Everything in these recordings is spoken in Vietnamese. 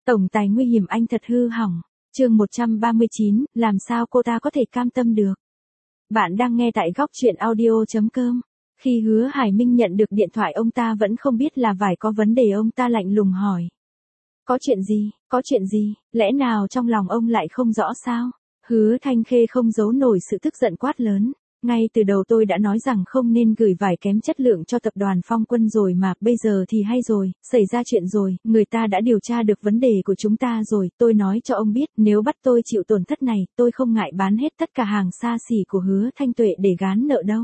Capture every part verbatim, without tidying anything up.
Tổng tài nguy hiểm anh thật hư hỏng. Chương một trăm ba mươi chín, làm sao cô ta có thể cam tâm được? Bạn đang nghe tại góc truyện audio chấm com. Khi Hứa Hải Minh nhận được điện thoại ông ta vẫn không biết là vải có vấn đề, ông ta lạnh lùng hỏi. Có chuyện gì, có chuyện gì, lẽ nào trong lòng ông lại không rõ sao? Hứa Thanh Khê không giấu nổi sự tức giận quát lớn. Ngay từ đầu tôi đã nói rằng không nên gửi vải kém chất lượng cho tập đoàn Phong Quân rồi mà, bây giờ thì hay rồi, xảy ra chuyện rồi, người ta đã điều tra được vấn đề của chúng ta rồi, tôi nói cho ông biết, nếu bắt tôi chịu tổn thất này, tôi không ngại bán hết tất cả hàng xa xỉ của Hứa Thanh Tuệ để gán nợ đâu.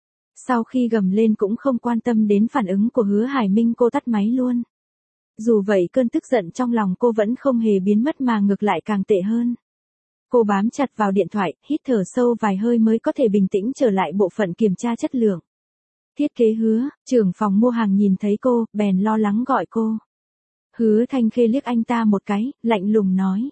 Sau khi gầm lên cũng không quan tâm đến phản ứng của Hứa Hải Minh, cô tắt máy luôn. Dù vậy cơn tức giận trong lòng cô vẫn không hề biến mất mà ngược lại càng tệ hơn. Cô bám chặt vào điện thoại, hít thở sâu vài hơi mới có thể bình tĩnh trở lại bộ phận kiểm tra chất lượng. Thiết kế Hứa, trưởng phòng mua hàng nhìn thấy cô, bèn lo lắng gọi cô. Hứa Thanh Khê liếc anh ta một cái, lạnh lùng nói.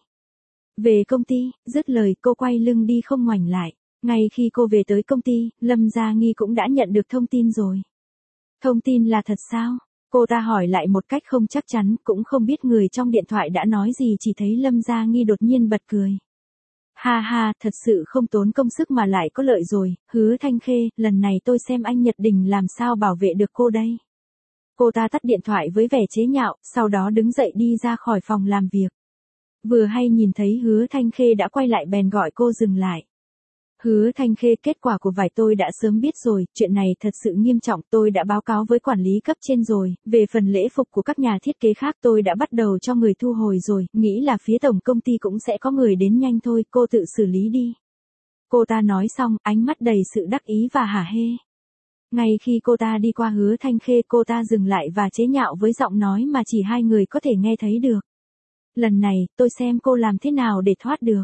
Về công ty, dứt lời cô quay lưng đi không ngoảnh lại. Ngay khi cô về tới công ty, Lâm Gia Nghi cũng đã nhận được thông tin rồi. Thông tin là thật sao? Cô ta hỏi lại một cách không chắc chắn, cũng không biết người trong điện thoại đã nói gì, chỉ thấy Lâm Gia Nghi đột nhiên bật cười. Ha ha, thật sự không tốn công sức mà lại có lợi rồi, Hứa Thanh Khê, lần này tôi xem anh Nhật Đình làm sao bảo vệ được cô đây. Cô ta tắt điện thoại với vẻ chế nhạo, sau đó đứng dậy đi ra khỏi phòng làm việc. Vừa hay nhìn thấy Hứa Thanh Khê đã quay lại bèn gọi cô dừng lại. Hứa Thanh Khê, kết quả của vải tôi đã sớm biết rồi, chuyện này thật sự nghiêm trọng, tôi đã báo cáo với quản lý cấp trên rồi, về phần lễ phục của các nhà thiết kế khác tôi đã bắt đầu cho người thu hồi rồi, nghĩ là phía tổng công ty cũng sẽ có người đến nhanh thôi, cô tự xử lý đi. Cô ta nói xong, ánh mắt đầy sự đắc ý và hả hê. Ngay khi cô ta đi qua Hứa Thanh Khê, cô ta dừng lại và chế nhạo với giọng nói mà chỉ hai người có thể nghe thấy được. Lần này, tôi xem cô làm thế nào để thoát được.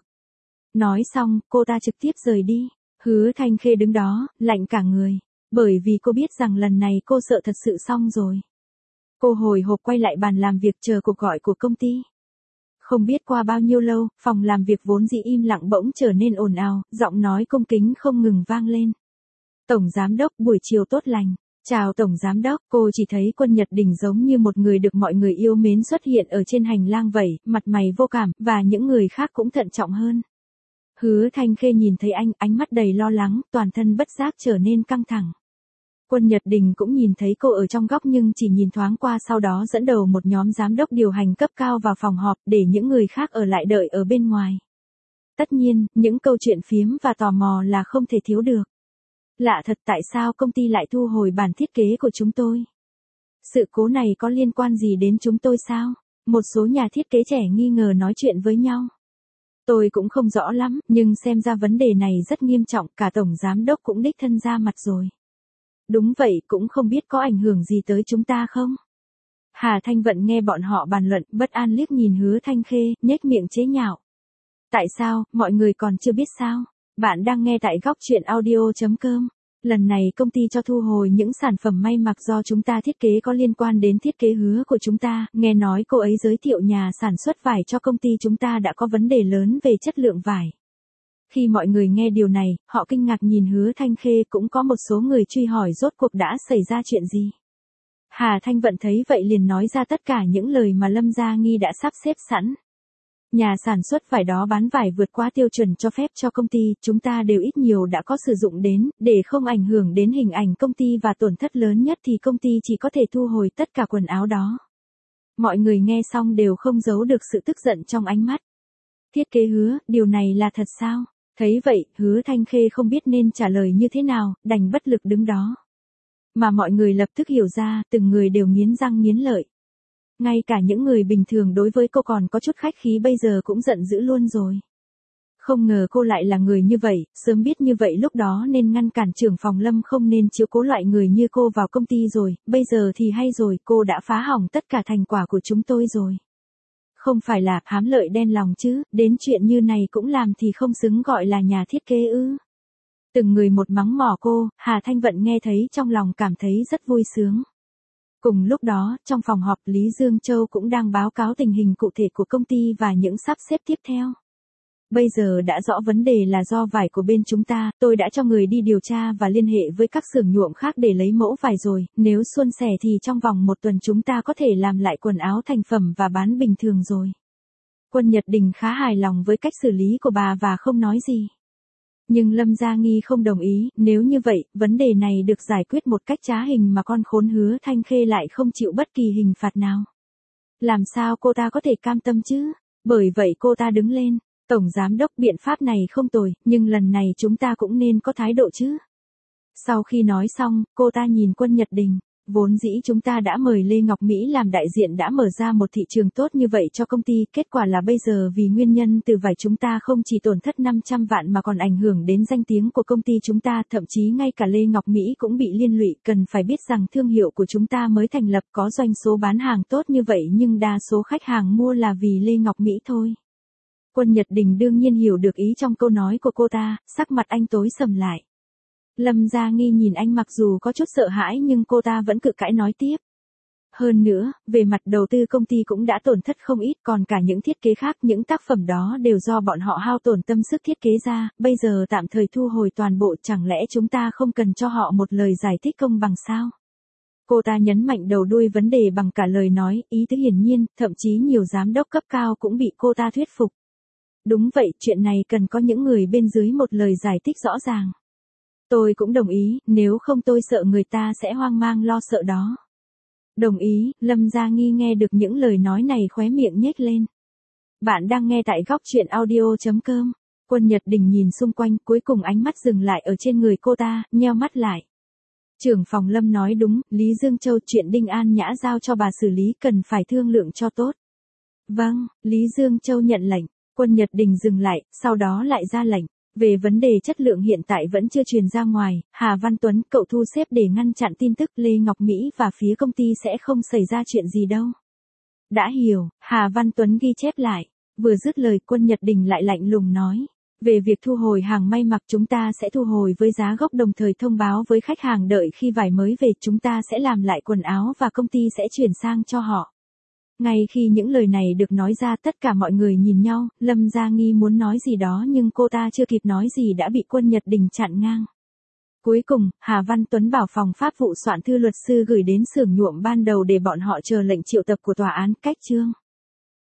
Nói xong, cô ta trực tiếp rời đi. Hứa Thanh Khê đứng đó, lạnh cả người. Bởi vì cô biết rằng lần này cô sợ thật sự xong rồi. Cô hồi hộp quay lại bàn làm việc chờ cuộc gọi của công ty. Không biết qua bao nhiêu lâu, phòng làm việc vốn dĩ im lặng bỗng trở nên ồn ào, giọng nói cung kính không ngừng vang lên. Tổng Giám đốc, buổi chiều tốt lành. Chào Tổng Giám đốc, cô chỉ thấy Quân Nhật Đình giống như một người được mọi người yêu mến xuất hiện ở trên hành lang vậy, mặt mày vô cảm, và những người khác cũng thận trọng hơn. Hứa Thanh Khê nhìn thấy anh, ánh mắt đầy lo lắng, toàn thân bất giác trở nên căng thẳng. Quân Nhật Đình cũng nhìn thấy cô ở trong góc nhưng chỉ nhìn thoáng qua, sau đó dẫn đầu một nhóm giám đốc điều hành cấp cao vào phòng họp để những người khác ở lại đợi ở bên ngoài. Tất nhiên, những câu chuyện phiếm và tò mò là không thể thiếu được. Lạ thật, tại sao công ty lại thu hồi bản thiết kế của chúng tôi? Sự cố này có liên quan gì đến chúng tôi sao? Một số nhà thiết kế trẻ nghi ngờ nói chuyện với nhau. Tôi cũng không rõ lắm, nhưng xem ra vấn đề này rất nghiêm trọng, cả Tổng Giám đốc cũng đích thân ra mặt rồi. Đúng vậy, cũng không biết có ảnh hưởng gì tới chúng ta không? Hà Thanh Vận nghe bọn họ bàn luận, bất an liếc nhìn Hứa Thanh Khê, nhếch miệng chế nhạo. Tại sao, mọi người còn chưa biết sao? Bạn đang nghe tại góc truyện audio chấm com. Lần này công ty cho thu hồi những sản phẩm may mặc do chúng ta thiết kế có liên quan đến thiết kế Hứa của chúng ta, nghe nói cô ấy giới thiệu nhà sản xuất vải cho công ty chúng ta đã có vấn đề lớn về chất lượng vải. Khi mọi người nghe điều này, họ kinh ngạc nhìn Hứa Thanh Khê, cũng có một số người truy hỏi rốt cuộc đã xảy ra chuyện gì. Hà Thanh Vận thấy vậy liền nói ra tất cả những lời mà Lâm Gia Nghi đã sắp xếp sẵn. Nhà sản xuất vải đó bán vải vượt quá tiêu chuẩn cho phép cho công ty, chúng ta đều ít nhiều đã có sử dụng đến, để không ảnh hưởng đến hình ảnh công ty và tổn thất lớn nhất thì công ty chỉ có thể thu hồi tất cả quần áo đó. Mọi người nghe xong đều không giấu được sự tức giận trong ánh mắt. Thiết kế Hứa, điều này là thật sao? Thấy vậy, Hứa Thanh Khê không biết nên trả lời như thế nào, đành bất lực đứng đó. Mà mọi người lập tức hiểu ra, từng người đều nghiến răng nghiến lợi. Ngay cả những người bình thường đối với cô còn có chút khách khí bây giờ cũng giận dữ luôn rồi. Không ngờ cô lại là người như vậy, sớm biết như vậy lúc đó nên ngăn cản trưởng phòng Lâm không nên chiếu cố loại người như cô vào công ty rồi, bây giờ thì hay rồi, cô đã phá hỏng tất cả thành quả của chúng tôi rồi. Không phải là hám lợi đen lòng chứ, đến chuyện như này cũng làm thì không xứng gọi là nhà thiết kế ư. Từng người một mắng mỏ cô, Hà Thanh Vận nghe thấy trong lòng cảm thấy rất vui sướng. Cùng lúc đó, trong phòng họp Lý Dương Châu cũng đang báo cáo tình hình cụ thể của công ty và những sắp xếp tiếp theo. Bây giờ đã rõ vấn đề là do vải của bên chúng ta, tôi đã cho người đi điều tra và liên hệ với các xưởng nhuộm khác để lấy mẫu vải rồi, nếu suôn sẻ thì trong vòng một tuần chúng ta có thể làm lại quần áo thành phẩm và bán bình thường rồi. Quân Nhật Đình khá hài lòng với cách xử lý của bà và không nói gì. Nhưng Lâm Gia Nghi không đồng ý, nếu như vậy, vấn đề này được giải quyết một cách trá hình mà con khốn Hứa Thanh Khê lại không chịu bất kỳ hình phạt nào. Làm sao cô ta có thể cam tâm chứ? Bởi vậy cô ta đứng lên. Tổng giám đốc, biện pháp này không tồi, nhưng lần này chúng ta cũng nên có thái độ chứ. Sau khi nói xong, cô ta nhìn Quân Nhật Đình. Vốn dĩ chúng ta đã mời Lê Ngọc Mỹ làm đại diện đã mở ra một thị trường tốt như vậy cho công ty, kết quả là bây giờ vì nguyên nhân từ vải chúng ta không chỉ tổn thất năm trăm vạn mà còn ảnh hưởng đến danh tiếng của công ty chúng ta, thậm chí ngay cả Lê Ngọc Mỹ cũng bị liên lụy, cần phải biết rằng thương hiệu của chúng ta mới thành lập có doanh số bán hàng tốt như vậy nhưng đa số khách hàng mua là vì Lê Ngọc Mỹ thôi. Quân Nhật Đình đương nhiên hiểu được ý trong câu nói của cô ta, sắc mặt anh tối sầm lại. Lâm Gia Nghi nhìn anh mặc dù có chút sợ hãi nhưng cô ta vẫn cự cãi nói tiếp. Hơn nữa, về mặt đầu tư công ty cũng đã tổn thất không ít, còn cả những thiết kế khác, những tác phẩm đó đều do bọn họ hao tổn tâm sức thiết kế ra, bây giờ tạm thời thu hồi toàn bộ, chẳng lẽ chúng ta không cần cho họ một lời giải thích công bằng sao? Cô ta nhấn mạnh đầu đuôi vấn đề bằng cả lời nói, ý tứ hiển nhiên, thậm chí nhiều giám đốc cấp cao cũng bị cô ta thuyết phục. Đúng vậy, chuyện này cần có những người bên dưới một lời giải thích rõ ràng. Tôi cũng đồng ý, nếu không tôi sợ người ta sẽ hoang mang lo sợ đó. Đồng ý, Lâm Gia Nghi nghe được những lời nói này khóe miệng nhếch lên. Bạn đang nghe tại góc truyện audio chấm com. Quân Nhật Đình nhìn xung quanh, cuối cùng ánh mắt dừng lại ở trên người cô ta, nheo mắt lại. Trưởng phòng Lâm nói đúng, Lý Dương Châu, chuyện Đinh An Nhã giao cho bà xử lý, cần phải thương lượng cho tốt. Vâng, Lý Dương Châu nhận lệnh. Quân Nhật Đình dừng lại, sau đó lại ra lệnh. Về vấn đề chất lượng hiện tại vẫn chưa truyền ra ngoài, Hà Văn Tuấn, cậu thu xếp để ngăn chặn tin tức Lê Ngọc Mỹ và phía công ty sẽ không xảy ra chuyện gì đâu. Đã hiểu, Hà Văn Tuấn ghi chép lại. Vừa dứt lời, Quân Nhật Đình lại lạnh lùng nói. Về việc thu hồi hàng may mặc chúng ta sẽ thu hồi với giá gốc, đồng thời thông báo với khách hàng đợi khi vải mới về chúng ta sẽ làm lại quần áo và công ty sẽ chuyển sang cho họ. Ngay khi những lời này được nói ra, tất cả mọi người nhìn nhau, Lâm Gia Nghi muốn nói gì đó nhưng cô ta chưa kịp nói gì đã bị Quân Nhật Đình chặn ngang. Cuối cùng, Hà Văn Tuấn bảo phòng pháp vụ soạn thư luật sư gửi đến xưởng nhuộm ban đầu để bọn họ chờ lệnh triệu tập của tòa án. Cách chương